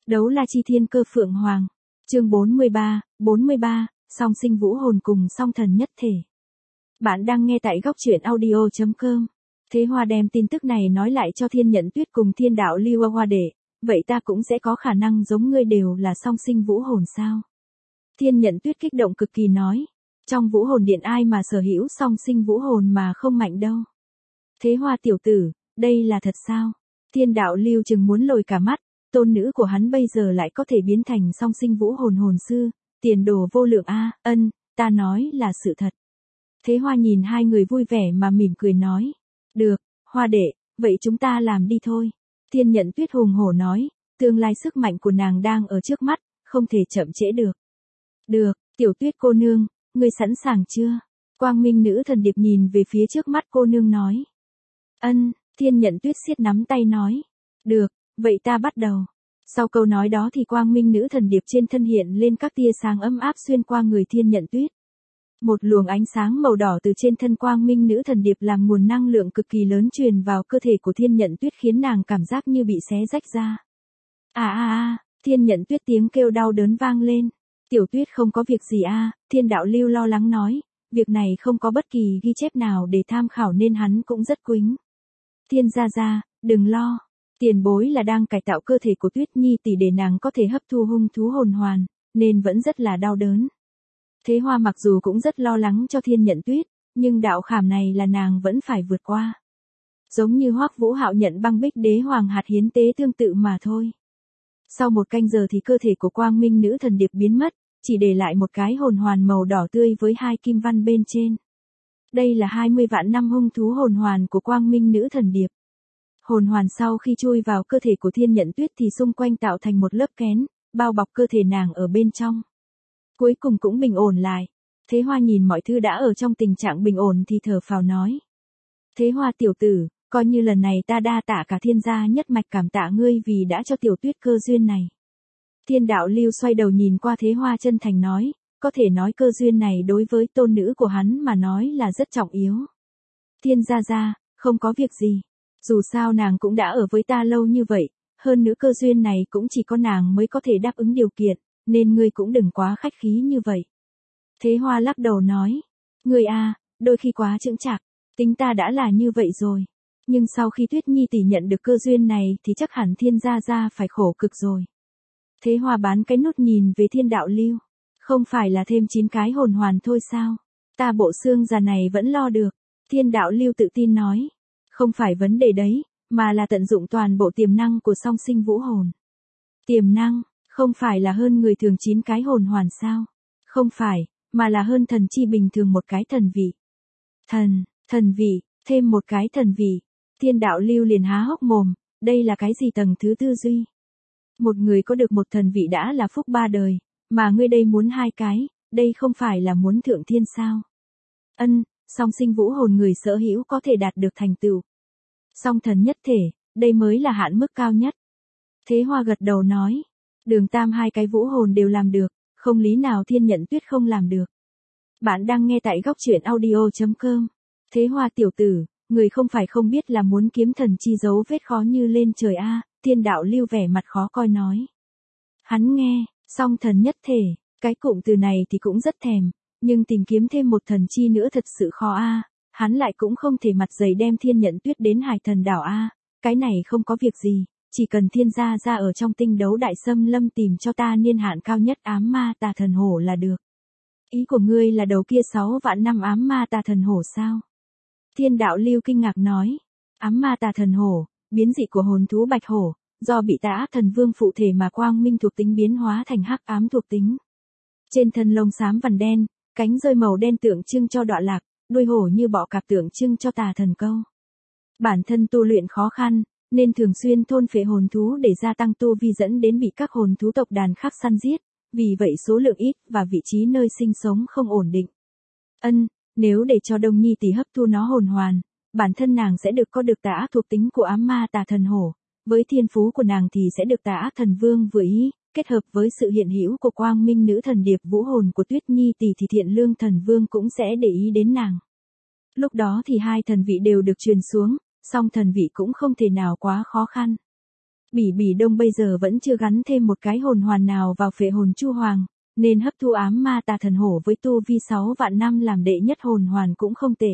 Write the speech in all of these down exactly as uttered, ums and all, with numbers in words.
Đấu la chi thiên cơ phượng hoàng. Chương bốn mươi ba, bốn mươi ba, song sinh vũ hồn cùng song thần nhất thể. Bạn đang nghe tại góc truyện audio chấm com. Thế Hoa đem tin tức này nói lại cho Thiên Nhận Tuyết cùng Thiên Đạo Lưu Hoa để, vậy ta cũng sẽ có khả năng giống ngươi đều là song sinh vũ hồn sao? Thiên Nhận Tuyết kích động cực kỳ nói, trong vũ hồn điện ai mà sở hữu song sinh vũ hồn mà không mạnh đâu. Thế Hoa tiểu tử, đây là thật sao? Thiên Đạo Lưu chừng muốn lồi cả mắt, tôn nữ của hắn bây giờ lại có thể biến thành song sinh vũ hồn hồn sư, tiền đồ vô lượng a, ân, ta nói là sự thật. Thế Hoa nhìn hai người vui vẻ mà mỉm cười nói, được, Hoa đệ, vậy chúng ta làm đi thôi. Thiên Nhận Tuyết hùng hổ nói, tương lai sức mạnh của nàng đang ở trước mắt, không thể chậm trễ được. Được, Tiểu Tuyết cô nương, ngươi sẵn sàng chưa? Quang Minh nữ thần điệp nhìn về phía trước mắt cô nương nói. Ân, Thiên Nhận Tuyết siết nắm tay nói. Được, vậy ta bắt đầu. Sau câu nói đó thì Quang Minh nữ thần điệp trên thân hiện lên các tia sáng ấm áp xuyên qua người Thiên Nhận Tuyết. Một luồng ánh sáng màu đỏ từ trên thân Quang Minh nữ thần điệp làm nguồn năng lượng cực kỳ lớn truyền vào cơ thể của Thiên Nhận Tuyết khiến nàng cảm giác như bị xé rách ra. À à à, Thiên Nhận Tuyết tiếng kêu đau đớn vang lên. Tiểu Tuyết không có việc gì a, Thiên Đạo Lưu lo lắng nói, việc này không có bất kỳ ghi chép nào để tham khảo nên hắn cũng rất quĩnh. Thiên gia gia, đừng lo, tiền bối là đang cải tạo cơ thể của Tuyết Nhi tỷ để nàng có thể hấp thu hung thú hồn hoàn, nên vẫn rất là đau đớn. Thế Hoa mặc dù cũng rất lo lắng cho Thiên Nhận Tuyết, nhưng đạo khảm này là nàng vẫn phải vượt qua. Giống như Hoắc Vũ Hạo nhận băng bích đế hoàng hạt hiến tế tương tự mà thôi. Sau một canh giờ thì cơ thể của Quang Minh nữ thần điệp biến mất, chỉ để lại một cái hồn hoàn màu đỏ tươi với hai kim văn bên trên. Đây là hai mươi vạn năm hung thú hồn hoàn của Quang Minh nữ thần điệp. Hồn hoàn sau khi chui vào cơ thể của Thiên Nhận Tuyết thì xung quanh tạo thành một lớp kén, bao bọc cơ thể nàng ở bên trong. Cuối cùng cũng bình ổn lại. Thế Hoa nhìn mọi thứ đã ở trong tình trạng bình ổn thì thở phào nói. Thế Hoa tiểu tử, coi như lần này ta đa tạ cả Thiên gia nhất mạch cảm tạ ngươi vì đã cho Tiểu Tuyết cơ duyên này. Thiên Đạo Lưu xoay đầu nhìn qua Thế Hoa chân thành nói, có thể nói cơ duyên này đối với tôn nữ của hắn mà nói là rất trọng yếu. Thiên gia gia, không có việc gì. Dù sao nàng cũng đã ở với ta lâu như vậy, hơn nữa cơ duyên này cũng chỉ có nàng mới có thể đáp ứng điều kiện, nên ngươi cũng đừng quá khách khí như vậy. Thế Hoa lắc đầu nói, ngươi a, đôi khi quá chững chạc, tính ta đã là như vậy rồi. Nhưng sau khi Tuyết Nhi tỷ nhận được cơ duyên này thì chắc hẳn Thiên gia gia phải khổ cực rồi. Thế Hoa bán cái nút nhìn về Thiên Đạo Lưu, không phải là thêm chín cái hồn hoàn thôi sao? Ta bộ xương già này vẫn lo được. Thiên Đạo Lưu tự tin nói, không phải vấn đề đấy, mà là tận dụng toàn bộ tiềm năng của song sinh vũ hồn. Tiềm năng, không phải là hơn người thường chín cái hồn hoàn sao? Không phải, mà là hơn thần chi bình thường một cái thần vị. Thần, thần vị, thêm một cái thần vị. Thiên Đạo Lưu liền há hốc mồm, đây là cái gì tầng thứ tư duy? Một người có được một thần vị đã là phúc ba đời, mà ngươi đây muốn hai cái, đây không phải là muốn thượng thiên sao? Ân, song sinh vũ hồn người sở hữu có thể đạt được thành tựu. Song thần nhất thể, đây mới là hạn mức cao nhất. Thế Hoa gật đầu nói, Đường Tam hai cái vũ hồn đều làm được, không lý nào Thiên Nhận Tuyết không làm được. Bạn đang nghe tại góc truyện audio chấm com. Thế Hoa tiểu tử, người không phải không biết là muốn kiếm thần chi dấu vết khó như lên trời a, Thiên Đạo Lưu vẻ mặt khó coi nói. Hắn nghe, song thần nhất thể, cái cụm từ này thì cũng rất thèm, nhưng tìm kiếm thêm một thần chi nữa thật sự khó a, hắn lại cũng không thể mặt dày đem Thiên Nhận Tuyết đến Hải Thần đảo a, cái này không có việc gì, chỉ cần Thiên gia gia ở trong tinh đấu đại xâm lâm tìm cho ta niên hạn cao nhất ám ma tà thần hổ là được. Ý của ngươi là đầu kia sáu vạn năm ám ma tà thần hổ sao? Thiên Đạo Lưu kinh ngạc nói, ám ma tà thần hổ, biến dị của hồn thú bạch hổ, do bị tà ác thần vương phụ thể mà quang minh thuộc tính biến hóa thành hắc ám thuộc tính. Trên thân lông xám vằn đen, cánh rơi màu đen tượng trưng cho đọa lạc, đuôi hổ như bọ cạp tượng trưng cho tà thần câu. Bản thân tu luyện khó khăn, nên thường xuyên thôn phệ hồn thú để gia tăng tu vi dẫn đến bị các hồn thú tộc đàn khác săn giết, vì vậy số lượng ít và vị trí nơi sinh sống không ổn định. Ân, nếu để cho Đông Nhi tỷ hấp thu nó hồn hoàn, bản thân nàng sẽ được có được tà ác thuộc tính của ám ma tà thần hổ, với thiên phú của nàng thì sẽ được tà ác thần vương vừa ý, kết hợp với sự hiện hữu của Quang Minh nữ thần điệp vũ hồn của Tuyết Nhi tỷ thì Thiện Lương thần vương cũng sẽ để ý đến nàng. Lúc đó thì hai thần vị đều được truyền xuống, song thần vị cũng không thể nào quá khó khăn. Bỉ Bỉ Đông bây giờ vẫn chưa gắn thêm một cái hồn hoàn nào vào phệ hồn chu hoàng, nên hấp thu ám ma tà thần hổ với tu vi sáu vạn năm làm đệ nhất hồn hoàn cũng không tệ.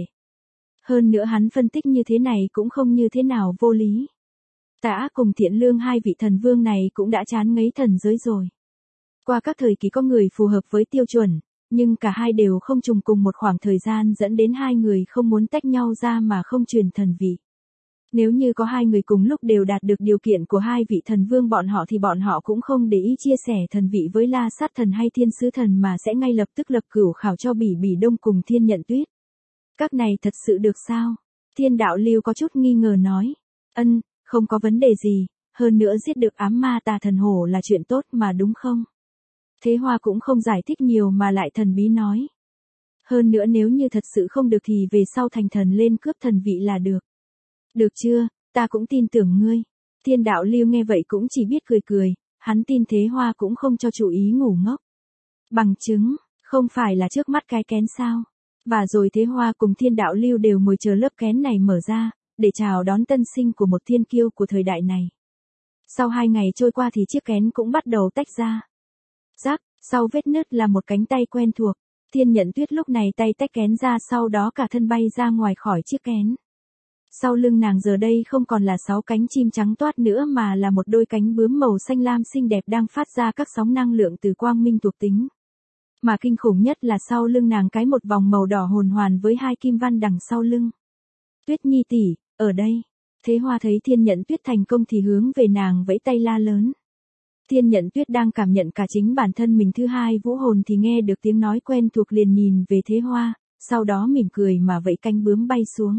Hơn nữa hắn phân tích như thế này cũng không như thế nào vô lý. Tà Ác cùng Thiện Lương hai vị thần vương này cũng đã chán ngấy thần giới rồi. Qua các thời kỳ có người phù hợp với tiêu chuẩn, nhưng cả hai đều không trùng cùng một khoảng thời gian dẫn đến hai người không muốn tách nhau ra mà không truyền thần vị. Nếu như có hai người cùng lúc đều đạt được điều kiện của hai vị thần vương bọn họ thì bọn họ cũng không để ý chia sẻ thần vị với La Sát thần hay Thiên Sứ thần mà sẽ ngay lập tức lập cửu khảo cho Bỉ Bỉ Đông cùng Thiên Nhận Tuyết. Các này thật sự được sao? Thiên Đạo Lưu có chút nghi ngờ nói. Ân, không có vấn đề gì, hơn nữa giết được ám ma tà thần hổ là chuyện tốt mà đúng không? Thế Hoa cũng không giải thích nhiều mà lại thần bí nói. Hơn nữa nếu như thật sự không được thì về sau thành thần lên cướp thần vị là được. Được chưa, ta cũng tin tưởng ngươi. Thiên Đạo Lưu nghe vậy cũng chỉ biết cười cười, hắn tin Thế Hoa cũng không cho chủ ý ngủ ngốc. Bằng chứng, không phải là trước mắt cái kén sao? Và rồi Thế Hoa cùng Thiên Đạo Lưu đều ngồi chờ lớp kén này mở ra, để chào đón tân sinh của một thiên kiêu của thời đại này. Sau hai ngày trôi qua thì chiếc kén cũng bắt đầu tách ra. Rắc, sau vết nứt là một cánh tay quen thuộc. Thiên Nhận Tuyết lúc này tay tách kén ra, sau đó cả thân bay ra ngoài khỏi chiếc kén. Sau lưng nàng giờ đây không còn là sáu cánh chim trắng toát nữa mà là một đôi cánh bướm màu xanh lam xinh đẹp đang phát ra các sóng năng lượng từ quang minh thuộc tính. Mà kinh khủng nhất là sau lưng nàng cái một vòng màu đỏ hồn hoàn với hai kim văn đằng sau lưng. Tuyết Nhi tỷ, ở đây. Thế Hoa thấy Thiên Nhận Tuyết thành công thì hướng về nàng vẫy tay la lớn. Thiên Nhận Tuyết đang cảm nhận cả chính bản thân mình thứ hai vũ hồn thì nghe được tiếng nói quen thuộc liền nhìn về Thế Hoa, sau đó mỉm cười mà vẫy cánh bướm bay xuống.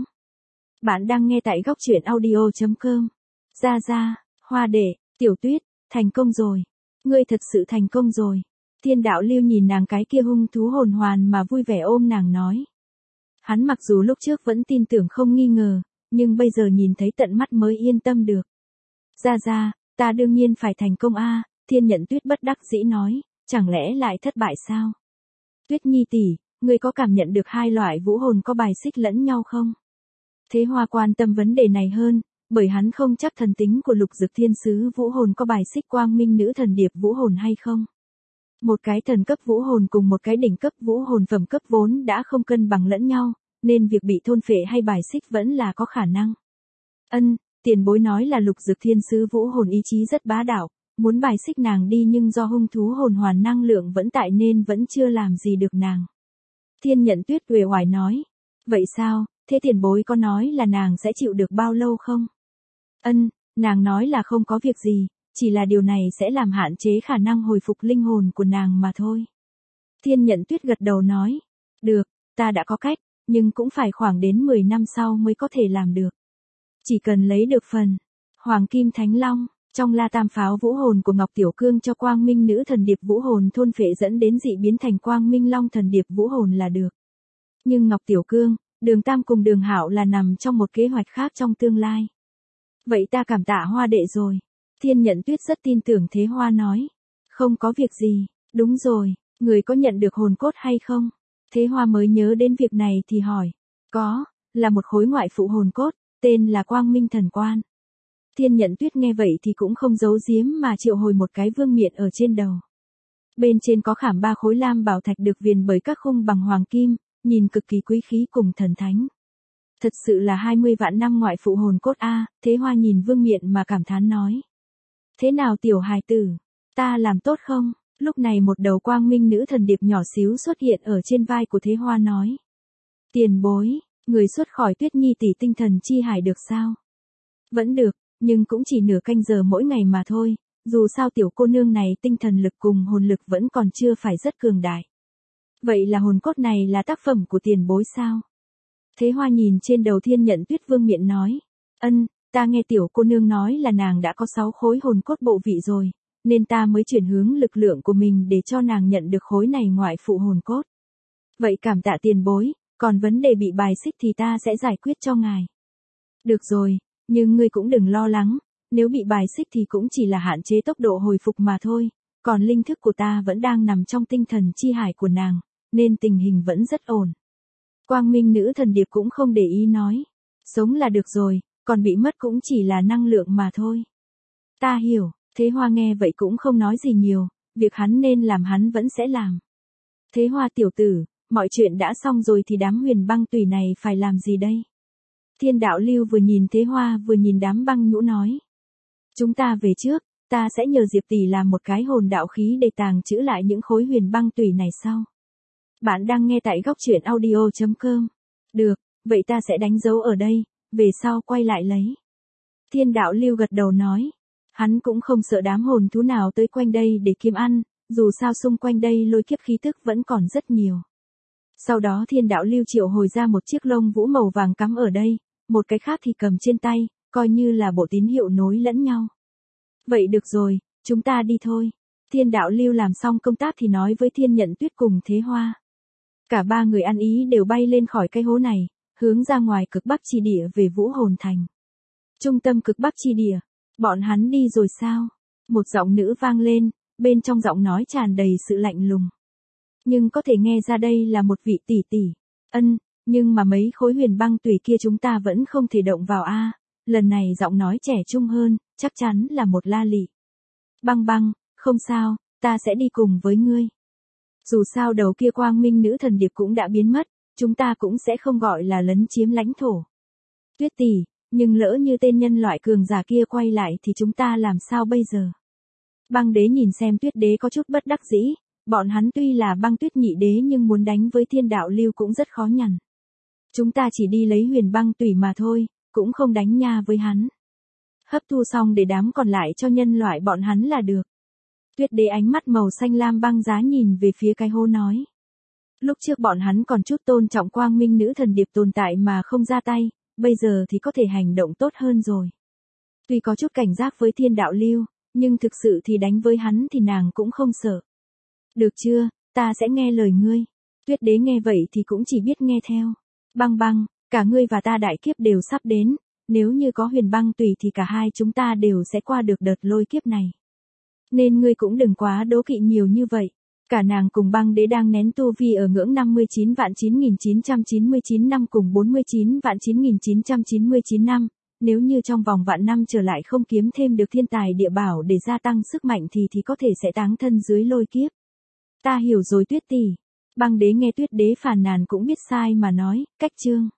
Bạn đang nghe tại góc truyện audio chấm com. Ra ra, Hoa đệ, Tiểu Tuyết, thành công rồi. Ngươi thật sự thành công rồi. Thiên Đạo Lưu nhìn nàng cái kia hung thú hồn hoàn mà vui vẻ ôm nàng nói. Hắn mặc dù lúc trước vẫn tin tưởng không nghi ngờ, nhưng bây giờ nhìn thấy tận mắt mới yên tâm được. Ra ra, ta đương nhiên phải thành công a. Thiên Nhận Tuyết bất đắc dĩ nói, chẳng lẽ lại thất bại sao? Tuyết Nhi tỷ, ngươi có cảm nhận được hai loại vũ hồn có bài xích lẫn nhau không? Thế Hoa quan tâm vấn đề này hơn, bởi hắn không chắc thần tính của Lục Dực Thiên Sứ vũ hồn có bài xích Quang Minh Nữ Thần Điệp vũ hồn hay không. Một cái thần cấp vũ hồn cùng một cái đỉnh cấp vũ hồn phẩm cấp vốn đã không cân bằng lẫn nhau, nên việc bị thôn phệ hay bài xích vẫn là có khả năng. Ân, tiền bối nói là Lục Dực Thiên Sứ vũ hồn ý chí rất bá đạo, muốn bài xích nàng đi nhưng do hung thú hồn hoàn năng lượng vẫn tại nên vẫn chưa làm gì được nàng. Thiên Nhận Tuyết uể oải nói, vậy sao, thế tiền bối có nói là nàng sẽ chịu được bao lâu không? Ân, nàng nói là không có việc gì, chỉ là điều này sẽ làm hạn chế khả năng hồi phục linh hồn của nàng mà thôi. Thiên Nhận Tuyết gật đầu nói, được, ta đã có cách, nhưng cũng phải khoảng đến mười năm sau mới có thể làm được. Chỉ cần lấy được phần Hoàng Kim Thánh Long, trong La Tam Pháo vũ hồn của Ngọc Tiểu Cương cho Quang Minh Nữ Thần Điệp vũ hồn thôn phệ dẫn đến dị biến thành Quang Minh Long Thần Điệp vũ hồn là được. Nhưng Ngọc Tiểu Cương, Đường Tam cùng Đường Hạo là nằm trong một kế hoạch khác trong tương lai. Vậy ta cảm tạ Hoa đệ rồi. Thiên Nhận Tuyết rất tin tưởng Thế Hoa nói. Không có việc gì, đúng rồi, người có nhận được hồn cốt hay không? Thế Hoa mới nhớ đến việc này thì hỏi. Có, là một khối ngoại phụ hồn cốt, tên là Quang Minh Thần Quan. Thiên Nhận Tuyết nghe vậy thì cũng không giấu giếm mà triệu hồi một cái vương miện ở trên đầu. Bên trên có khảm ba khối lam bảo thạch được viền bởi các khung bằng hoàng kim, nhìn cực kỳ quý khí cùng thần thánh. Thật sự là hai mươi vạn năm ngoại phụ hồn cốt a. Thế Hoa nhìn vương miện mà cảm thán nói. Thế nào tiểu hài tử, ta làm tốt không? Lúc này một đầu Quang Minh Nữ Thần Điệp nhỏ xíu xuất hiện ở trên vai của Thế Hoa nói. Tiền bối, người xuất khỏi Tuyết Nhi tỷ tinh thần chi hải được sao? Vẫn được, nhưng cũng chỉ nửa canh giờ mỗi ngày mà thôi, dù sao tiểu cô nương này tinh thần lực cùng hồn lực vẫn còn chưa phải rất cường đại. Vậy là hồn cốt này là tác phẩm của tiền bối sao? Thế Hoa nhìn trên đầu Thiên Nhận Tuyết vương miện nói. Ân, ta nghe tiểu cô nương nói là nàng đã có sáu khối hồn cốt bộ vị rồi, nên ta mới chuyển hướng lực lượng của mình để cho nàng nhận được khối này ngoại phụ hồn cốt. Vậy cảm tạ tiền bối, còn vấn đề bị bài xích thì ta sẽ giải quyết cho ngài. Được rồi, nhưng ngươi cũng đừng lo lắng, nếu bị bài xích thì cũng chỉ là hạn chế tốc độ hồi phục mà thôi, còn linh thức của ta vẫn đang nằm trong tinh thần chi hải của nàng, nên tình hình vẫn rất ổn. Quang Minh Nữ Thần Điệp cũng không để ý nói, sống là được rồi, còn bị mất cũng chỉ là năng lượng mà thôi. Ta hiểu, Thế Hoa nghe vậy cũng không nói gì nhiều, việc hắn nên làm hắn vẫn sẽ làm. Thế Hoa tiểu tử, mọi chuyện đã xong rồi thì đám huyền băng tùy này phải làm gì đây? Thiên đạo lưu vừa nhìn Thế Hoa vừa nhìn đám băng nhũ nói. Chúng ta về trước, ta sẽ nhờ Diệp tỷ làm một cái hồn đạo khí để tàng trữ lại những khối huyền băng tùy này sau. Bạn đang nghe tại góc truyện audio chấm com. Được, vậy ta sẽ đánh dấu ở đây, về sau quay lại lấy. Thiên đạo lưu gật đầu nói. Hắn cũng không sợ đám hồn thú nào tới quanh đây để kiếm ăn, dù sao xung quanh đây lôi kiếp khí tức vẫn còn rất nhiều. Sau đó thiên đạo lưu triệu hồi ra một chiếc lông vũ màu vàng cắm ở đây, một cái khác thì cầm trên tay, coi như là bộ tín hiệu nối lẫn nhau. Vậy được rồi, chúng ta đi thôi. Thiên đạo lưu làm xong công tác thì nói với Thiên Nhận Tuyết cùng Thế Hoa. Cả ba người ăn ý đều bay lên khỏi cái hố này, hướng ra ngoài cực bắc chi địa về Vũ Hồn Thành. Trung tâm cực bắc chi địa, bọn hắn đi rồi sao? Một giọng nữ vang lên, bên trong giọng nói tràn đầy sự lạnh lùng. Nhưng có thể nghe ra đây là một vị tỷ tỷ. Ân, nhưng mà mấy khối huyền băng tùy kia chúng ta vẫn không thể động vào a. Lần này giọng nói trẻ trung hơn, chắc chắn là một La Lị. Băng băng, không sao, ta sẽ đi cùng với ngươi. Dù sao đầu kia quang minh nữ thần điệp cũng đã biến mất, chúng ta cũng sẽ không gọi là lấn chiếm lãnh thổ. Tuyết tỷ, nhưng lỡ như tên nhân loại cường giả kia quay lại thì chúng ta làm sao bây giờ? Băng đế nhìn xem Tuyết đế có chút bất đắc dĩ, bọn hắn tuy là băng tuyết nhị đế nhưng muốn đánh với thiên đạo lưu cũng rất khó nhằn. Chúng ta chỉ đi lấy huyền băng tùy mà thôi, cũng không đánh nha với hắn. Hấp thu xong để đám còn lại cho nhân loại bọn hắn là được. Tuyết đế ánh mắt màu xanh lam băng giá nhìn về phía cái hố nói. Lúc trước bọn hắn còn chút tôn trọng quang minh nữ thần điệp tồn tại mà không ra tay, bây giờ thì có thể hành động tốt hơn rồi. Tuy có chút cảnh giác với thiên đạo lưu, nhưng thực sự thì đánh với hắn thì nàng cũng không sợ. Được chưa, ta sẽ nghe lời ngươi. Tuyết đế nghe vậy thì cũng chỉ biết nghe theo. Băng băng, cả ngươi và ta đại kiếp đều sắp đến, nếu như có huyền băng tùy thì cả hai chúng ta đều sẽ qua được đợt lôi kiếp này. Nên ngươi cũng đừng quá đố kỵ nhiều như vậy. Cả nàng cùng băng đế đang nén tu vi ở ngưỡng năm mươi chín vạn chín nghìn chín trăm chín mươi chín năm cùng bốn mươi chín vạn chín nghìn chín trăm chín mươi chín năm. Nếu như trong vòng vạn năm trở lại không kiếm thêm được thiên tài địa bảo để gia tăng sức mạnh thì thì có thể sẽ táng thân dưới lôi kiếp. Ta hiểu rồi Tuyết tỷ. Băng đế nghe Tuyết đế phàn nàn cũng biết sai mà nói, cách chương.